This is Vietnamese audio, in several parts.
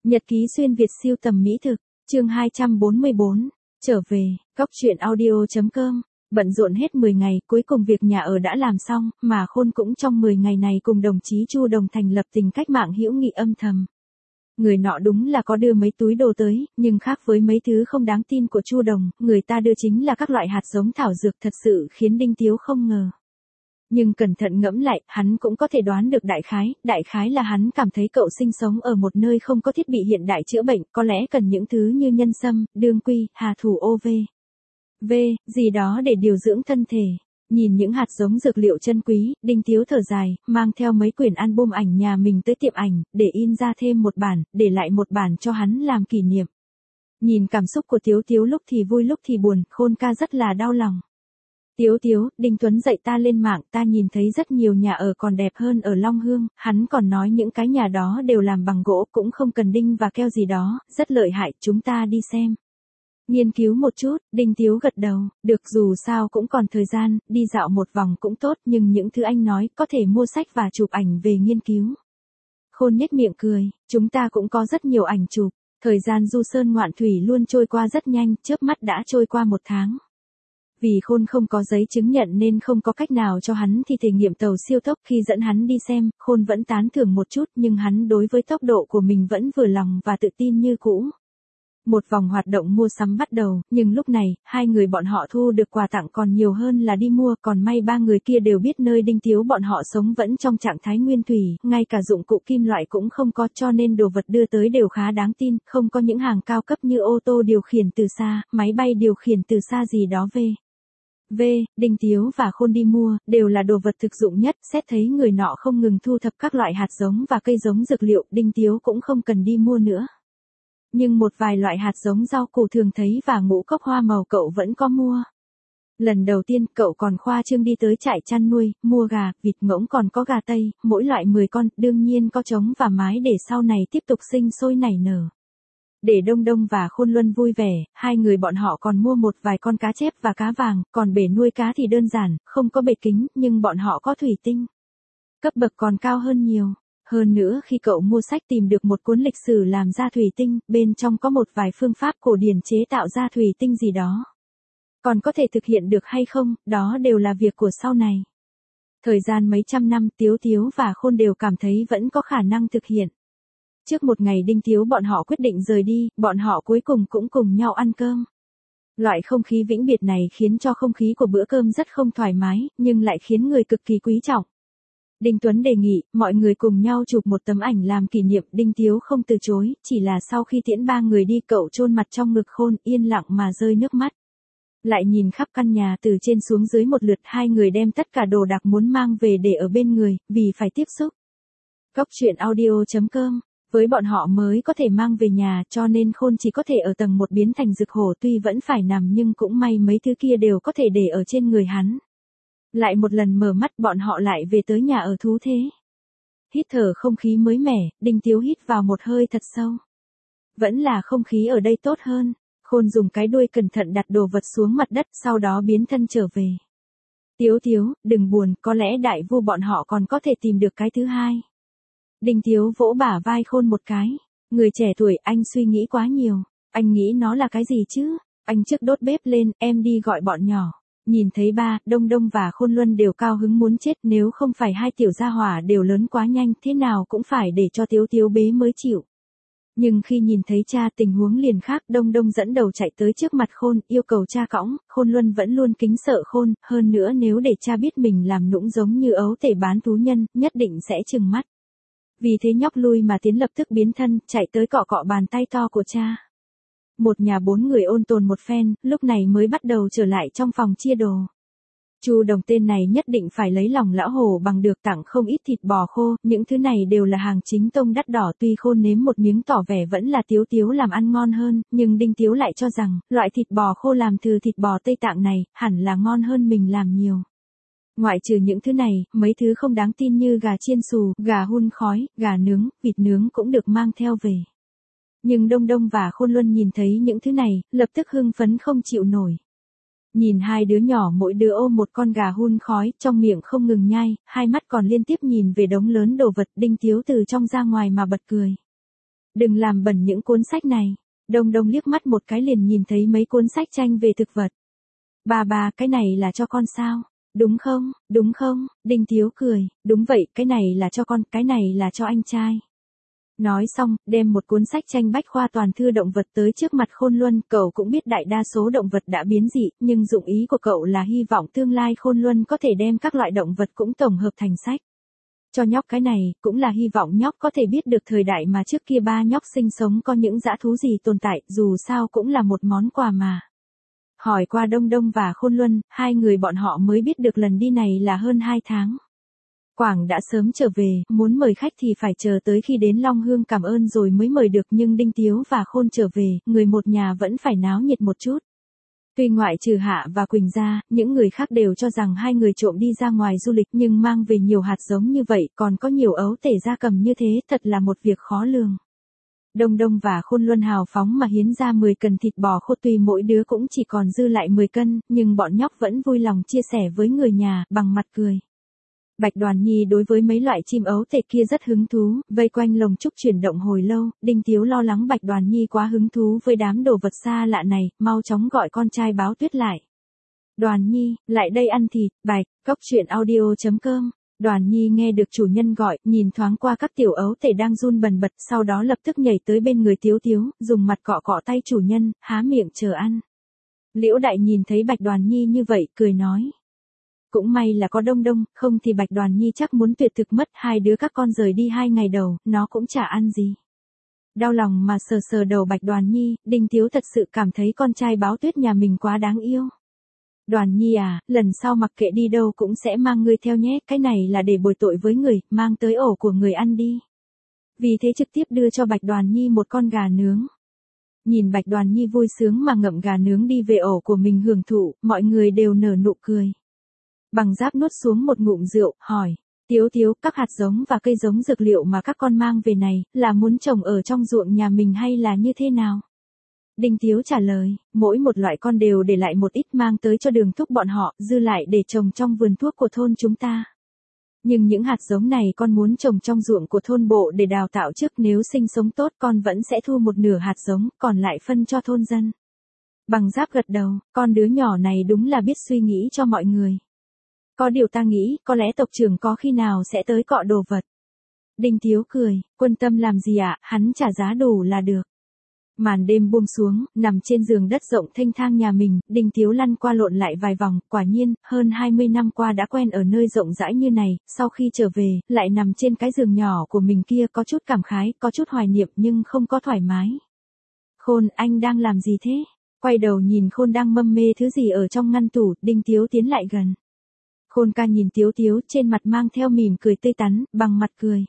Nhật ký xuyên Việt siêu tầm mỹ thực, chương 244, trở về, góc truyện audio.com, bận rộn hết 10 ngày, cuối cùng việc nhà ở đã làm xong, mà Khôn cũng trong 10 ngày này cùng đồng chí Chu Đồng thành lập tình cách mạng hữu nghị âm thầm. Người nọ đúng là có đưa mấy túi đồ tới, nhưng khác với mấy thứ không đáng tin của Chu Đồng, người ta đưa chính là các loại hạt giống thảo dược thật sự khiến Đinh Tiếu không ngờ. Nhưng cẩn thận ngẫm lại, hắn cũng có thể đoán được đại khái là hắn cảm thấy cậu sinh sống ở một nơi không có thiết bị hiện đại chữa bệnh, có lẽ cần những thứ như nhân sâm, đương quy, hà thủ OV. Gì đó để điều dưỡng thân thể. Nhìn những hạt giống dược liệu chân quý, Đinh Tiếu thở dài, mang theo mấy quyển album ảnh nhà mình tới tiệm ảnh, để in ra thêm một bản, để lại một bản cho hắn làm kỷ niệm. Nhìn cảm xúc của Tiếu lúc thì vui lúc thì buồn, Khôn ca rất là đau lòng. Tiếu, Đinh Tuấn dạy ta lên mạng, ta nhìn thấy rất nhiều nhà ở còn đẹp hơn ở Long Hương, hắn còn nói những cái nhà đó đều làm bằng gỗ, cũng không cần đinh và keo gì đó, rất lợi hại, chúng ta đi xem. Nghiên cứu một chút, Đinh Tiếu gật đầu, được, dù sao cũng còn thời gian, đi dạo một vòng cũng tốt, nhưng những thứ anh nói, có thể mua sách và chụp ảnh về nghiên cứu. Khôn nhếch miệng cười, chúng ta cũng có rất nhiều ảnh chụp, thời gian du sơn ngoạn thủy luôn trôi qua rất nhanh, chớp mắt đã trôi qua 1 tháng. Vì Khôn không có giấy chứng nhận nên không có cách nào cho hắn thi thể nghiệm tàu siêu tốc, khi dẫn hắn đi xem, Khôn vẫn tán thưởng một chút, nhưng hắn đối với tốc độ của mình vẫn vừa lòng và tự tin như cũ. Một vòng hoạt động mua sắm bắt đầu, nhưng lúc này, hai người bọn họ thu được quà tặng còn nhiều hơn là đi mua, còn may 3 người kia đều biết nơi Đinh Tiếu bọn họ sống vẫn trong trạng thái nguyên thủy, ngay cả dụng cụ kim loại cũng không có, cho nên đồ vật đưa tới đều khá đáng tin, không có những hàng cao cấp như ô tô điều khiển từ xa, máy bay điều khiển từ xa gì đó Đinh Tiếu và Khôn đi mua, đều là đồ vật thực dụng nhất, xét thấy người nọ không ngừng thu thập các loại hạt giống và cây giống dược liệu, Đinh Tiếu cũng không cần đi mua nữa. Nhưng một vài loại hạt giống rau củ thường thấy và ngũ cốc hoa màu cậu vẫn có mua. Lần đầu tiên cậu còn khoa trương đi tới trại chăn nuôi, mua gà, vịt, ngỗng, còn có gà Tây, mỗi loại 10 con, đương nhiên có trống và mái để sau này tiếp tục sinh sôi nảy nở. Để Đông và Khôn Luân vui vẻ, hai người bọn họ còn mua một vài con cá chép và cá vàng, còn bể nuôi cá thì đơn giản, không có bể kính, nhưng bọn họ có thủy tinh. Cấp bậc còn cao hơn nhiều. Hơn nữa khi cậu mua sách tìm được một cuốn lịch sử làm ra thủy tinh, bên trong có một vài phương pháp cổ điển chế tạo ra thủy tinh gì đó. Còn có thể thực hiện được hay không, đó đều là việc của sau này. Thời gian mấy trăm năm, Tiếu và Khôn đều cảm thấy vẫn có khả năng thực hiện. Trước một ngày Đinh Tiếu bọn họ quyết định rời đi, bọn họ cuối cùng cũng cùng nhau ăn cơm. Loại không khí vĩnh biệt này khiến cho không khí của bữa cơm rất không thoải mái, nhưng lại khiến người cực kỳ quý trọng. Đinh Tuấn đề nghị, mọi người cùng nhau chụp một tấm ảnh làm kỷ niệm, Đinh Tiếu không từ chối, chỉ là sau khi tiễn 3 người đi cậu chôn mặt trong ngực Khôn, yên lặng mà rơi nước mắt. Lại nhìn khắp căn nhà từ trên xuống dưới một lượt, hai người đem tất cả đồ đạc muốn mang về để ở bên người, vì phải tiếp xúc. Góc truyện audio.com, với bọn họ mới có thể mang về nhà, cho nên Khôn chỉ có thể ở tầng 1 biến thành dược hổ, tuy vẫn phải nằm nhưng cũng may mấy thứ kia đều có thể để ở trên người hắn. Lại một lần mở mắt bọn họ lại về tới nhà ở thú thế. Hít thở không khí mới mẻ, Đinh Tiếu hít vào một hơi thật sâu. Vẫn là không khí ở đây tốt hơn. Khôn dùng cái đuôi cẩn thận đặt đồ vật xuống mặt đất, sau đó biến thân trở về. Tiếu, đừng buồn, có lẽ đại vu bọn họ còn có thể tìm được cái thứ hai. Đinh Tiếu vỗ bả vai Khôn một cái. Người trẻ tuổi, anh suy nghĩ quá nhiều. Anh nghĩ nó là cái gì chứ? Anh trước đốt bếp lên, em đi gọi bọn nhỏ. Nhìn thấy Đông và Khôn Luân đều cao hứng muốn chết, nếu không phải hai tiểu gia hỏa đều lớn quá nhanh, thế nào cũng phải để cho Tiếu bế mới chịu. Nhưng khi nhìn thấy cha tình huống liền khác, Đông dẫn đầu chạy tới trước mặt Khôn, yêu cầu cha cõng, Khôn Luân vẫn luôn kính sợ Khôn, hơn nữa nếu để cha biết mình làm nũng giống như ấu tể bán thú nhân, nhất định sẽ trừng mắt. Vì thế nhóc lui mà tiến lập tức biến thân, chạy tới cọ bàn tay to của cha. Một nhà 4 người ôn tồn một phen, lúc này mới bắt đầu trở lại trong phòng chia đồ. Chu Đồng tên này nhất định phải lấy lòng lão hổ bằng được, tặng không ít thịt bò khô, những thứ này đều là hàng chính tông đắt đỏ, tuy Khôn nếm một miếng tỏ vẻ vẫn là Tiếu làm ăn ngon hơn, nhưng Đinh Tiếu lại cho rằng, loại thịt bò khô làm từ thịt bò Tây Tạng này, hẳn là ngon hơn mình làm nhiều. Ngoại trừ những thứ này, mấy thứ không đáng tin như gà chiên xù, gà hun khói, gà nướng, vịt nướng cũng được mang theo về. Nhưng Đông và Khôn Luân nhìn thấy những thứ này, lập tức hưng phấn không chịu nổi. Nhìn hai đứa nhỏ mỗi đứa ôm một con gà hun khói, trong miệng không ngừng nhai, hai mắt còn liên tiếp nhìn về đống lớn đồ vật, Đinh Tiếu từ trong ra ngoài mà bật cười. Đừng làm bẩn những cuốn sách này. Đông Đông liếc mắt một cái liền nhìn thấy mấy cuốn sách tranh về thực vật. Bà, cái này là cho con sao? Đúng không? Đinh Tiếu cười, đúng vậy, cái này là cho con, cái này là cho anh trai. Nói xong, đem một cuốn sách tranh bách khoa toàn thư động vật tới trước mặt Khôn Luân, cậu cũng biết đại đa số động vật đã biến dị, nhưng dụng ý của cậu là hy vọng tương lai Khôn Luân có thể đem các loại động vật cũng tổng hợp thành sách. Cho nhóc cái này, cũng là hy vọng nhóc có thể biết được thời đại mà trước kia ba nhóc sinh sống có những dã thú gì tồn tại, dù sao cũng là một món quà mà. Hỏi qua Đông Đông và Khôn Luân, hai người bọn họ mới biết được lần đi này là hơn 2 tháng. Quảng đã sớm trở về, muốn mời khách thì phải chờ tới khi đến Long Hương cảm ơn rồi mới mời được, nhưng Đinh Tiếu và Khôn trở về, người một nhà vẫn phải náo nhiệt một chút. Tuy ngoại trừ Hạ và Quỳnh ra, những người khác đều cho rằng hai người trộm đi ra ngoài du lịch nhưng mang về nhiều hạt giống như vậy, còn có nhiều ấu tể gia cầm như thế, thật là một việc khó lường. Đông Đông và Khôn Luân hào phóng mà hiến ra 10 cân thịt bò khô, tuy mỗi đứa cũng chỉ còn dư lại 10 cân, nhưng bọn nhóc vẫn vui lòng chia sẻ với người nhà, bằng mặt cười. Bạch Đoàn Nhi đối với mấy loại chim ấu tể kia rất hứng thú, vây quanh lồng trúc chuyển động hồi lâu, Đinh Tiếu lo lắng Bạch Đoàn Nhi quá hứng thú với đám đồ vật xa lạ này, mau chóng gọi con trai Báo Tuyết lại. Đoàn Nhi, lại đây ăn thịt, Bạch, coctruyện.audio.com. Đoàn Nhi nghe được chủ nhân gọi, nhìn thoáng qua các tiểu ấu tể đang run bần bật, sau đó lập tức nhảy tới bên người Tiếu Tiếu, dùng mặt cọ cọ tay chủ nhân, há miệng chờ ăn. Liễu Đại nhìn thấy Bạch Đoàn Nhi như vậy, cười nói. Cũng may là có Đông Đông, không thì Bạch Đoàn Nhi chắc muốn tuyệt thực mất, hai đứa các con rời đi 2 ngày đầu, nó cũng chả ăn gì. Đau lòng mà sờ sờ đầu Bạch Đoàn Nhi, Đinh Tiếu thật sự cảm thấy con trai Báo Tuyết nhà mình quá đáng yêu. Đoàn Nhi à, lần sau mặc kệ đi đâu cũng sẽ mang ngươi theo nhé, cái này là để bồi tội với người, mang tới ổ của người ăn đi. Vì thế trực tiếp đưa cho Bạch Đoàn Nhi một con gà nướng. Nhìn Bạch Đoàn Nhi vui sướng mà ngậm gà nướng đi về ổ của mình hưởng thụ, mọi người đều nở nụ cười. Bằng Giáp nuốt xuống một ngụm rượu, hỏi, Tiếu Tiếu, các hạt giống và cây giống dược liệu mà các con mang về này, là muốn trồng ở trong ruộng nhà mình hay là như thế nào? Đinh Tiếu trả lời, mỗi một loại con đều để lại một ít mang tới cho Đường Thúc bọn họ, dư lại để trồng trong vườn thuốc của thôn chúng ta. Nhưng những hạt giống này con muốn trồng trong ruộng của thôn bộ để đào tạo trước, nếu sinh sống tốt con vẫn sẽ thu một nửa hạt giống, còn lại phân cho thôn dân. Bằng Giáp gật đầu, con đứa nhỏ này đúng là biết suy nghĩ cho mọi người. Có điều ta nghĩ, có lẽ tộc trưởng có khi nào sẽ tới cọ đồ vật. Đinh Tiếu cười, quân tâm làm gì ạ, hắn trả giá đủ là được. Màn đêm buông xuống, nằm trên giường đất rộng thênh thang nhà mình, Đinh Tiếu lăn qua lộn lại vài vòng, quả nhiên, hơn 20 năm qua đã quen ở nơi rộng rãi như này, sau khi trở về, lại nằm trên cái giường nhỏ của mình kia, có chút cảm khái, có chút hoài niệm nhưng không có thoải mái. Khôn, anh đang làm gì thế? Quay đầu nhìn Khôn đang mâm mê thứ gì ở trong ngăn tủ, Đinh Tiếu tiến lại gần. Khôn ca nhìn Tiếu Tiếu, trên mặt mang theo mỉm cười tươi tắn, bằng mặt cười.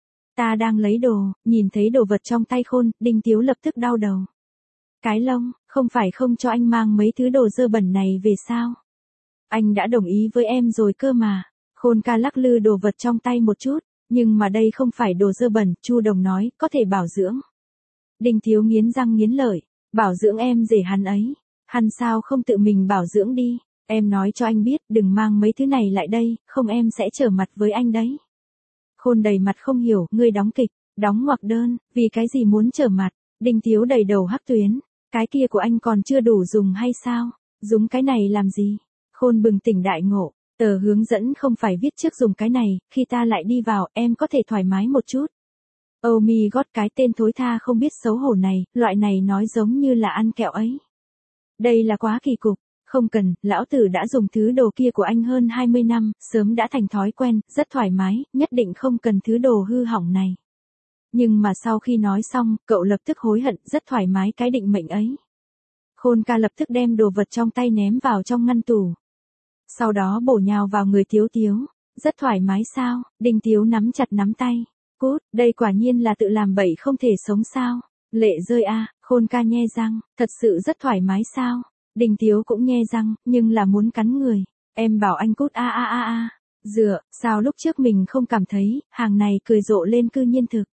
Ta đang lấy đồ, nhìn thấy đồ vật trong tay Khôn, Đinh Tiếu lập tức đau đầu. Cái lông, không phải không cho anh mang mấy thứ đồ dơ bẩn này về sao? Anh đã đồng ý với em rồi cơ mà. Khôn ca lắc lư đồ vật trong tay một chút, nhưng mà đây không phải đồ dơ bẩn, Chu Đồng nói, có thể bảo dưỡng. Đinh Tiếu nghiến răng nghiến lợi, bảo dưỡng em rể hắn ấy, hắn sao không tự mình bảo dưỡng đi? Em nói cho anh biết, đừng mang mấy thứ này lại đây, không em sẽ trở mặt với anh đấy. Khôn đầy mặt không hiểu, ngươi đóng kịch, đóng ngoặc đơn, vì cái gì muốn trở mặt? Đinh Tiếu đầy đầu hắc tuyến, cái kia của anh còn chưa đủ dùng hay sao? Dùng cái này làm gì? Khôn bừng tỉnh đại ngộ, tờ hướng dẫn không phải viết trước dùng cái này, khi ta lại đi vào, em có thể thoải mái một chút. Oh my god, cái tên thối tha không biết xấu hổ này, loại này nói giống như là ăn kẹo ấy. Đây là quá kỳ cục. Không cần, lão tử đã dùng thứ đồ kia của anh hơn 20 năm, sớm đã thành thói quen, rất thoải mái, nhất định không cần thứ đồ hư hỏng này. Nhưng mà sau khi nói xong, cậu lập tức hối hận, rất thoải mái cái định mệnh ấy. Khôn ca lập tức đem đồ vật trong tay ném vào trong ngăn tủ. Sau đó bổ nhào vào người Tiếu Tiếu. Rất thoải mái sao? Đinh Tiếu nắm chặt nắm tay. Cút, đây quả nhiên là tự làm bậy không thể sống sao? Lệ rơi a. Khôn ca nhe răng, thật sự rất thoải mái sao? Đinh Tiếu cũng nhe răng, nhưng là muốn cắn người. Em bảo anh cút a. Dựa, sao lúc trước mình không cảm thấy, hàng này cười rộ lên cư nhiên thực.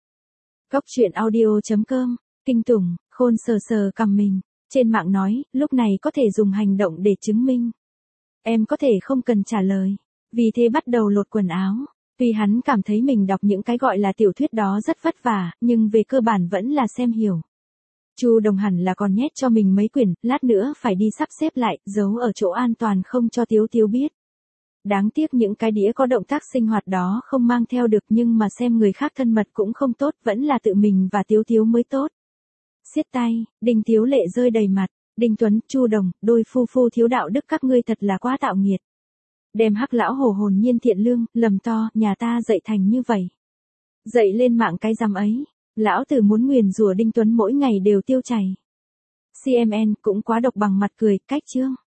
Coctruyện.audio.com, kinh tủng, Khôn sờ sờ cằm mình. Trên mạng nói, lúc này có thể dùng hành động để chứng minh. Em có thể không cần trả lời. Vì thế bắt đầu lột quần áo. Tuy hắn cảm thấy mình đọc những cái gọi là tiểu thuyết đó rất vất vả, nhưng về cơ bản vẫn là xem hiểu. Chu Đồng hẳn là còn nhét cho mình mấy quyển, lát nữa phải đi sắp xếp lại, giấu ở chỗ an toàn không cho Tiếu Tiếu biết. Đáng tiếc những cái đĩa có động tác sinh hoạt đó không mang theo được, nhưng mà xem người khác thân mật cũng không tốt, vẫn là tự mình và Tiếu Tiếu mới tốt. Siết tay, Đinh Tiếu lệ rơi đầy mặt, Đinh Tuấn, Chu Đồng, đôi phu phu thiếu đạo đức các ngươi thật là quá tạo nghiệt. Đem Hắc lão hồ hồn nhiên thiện lương, lầm to, nhà ta dạy thành như vậy. Dạy lên mạng cái rằm ấy, lão tử muốn nguyền rủa Đinh Tuấn mỗi ngày đều tiêu chảy. CMN cũng quá độc bằng mặt cười, cách chương.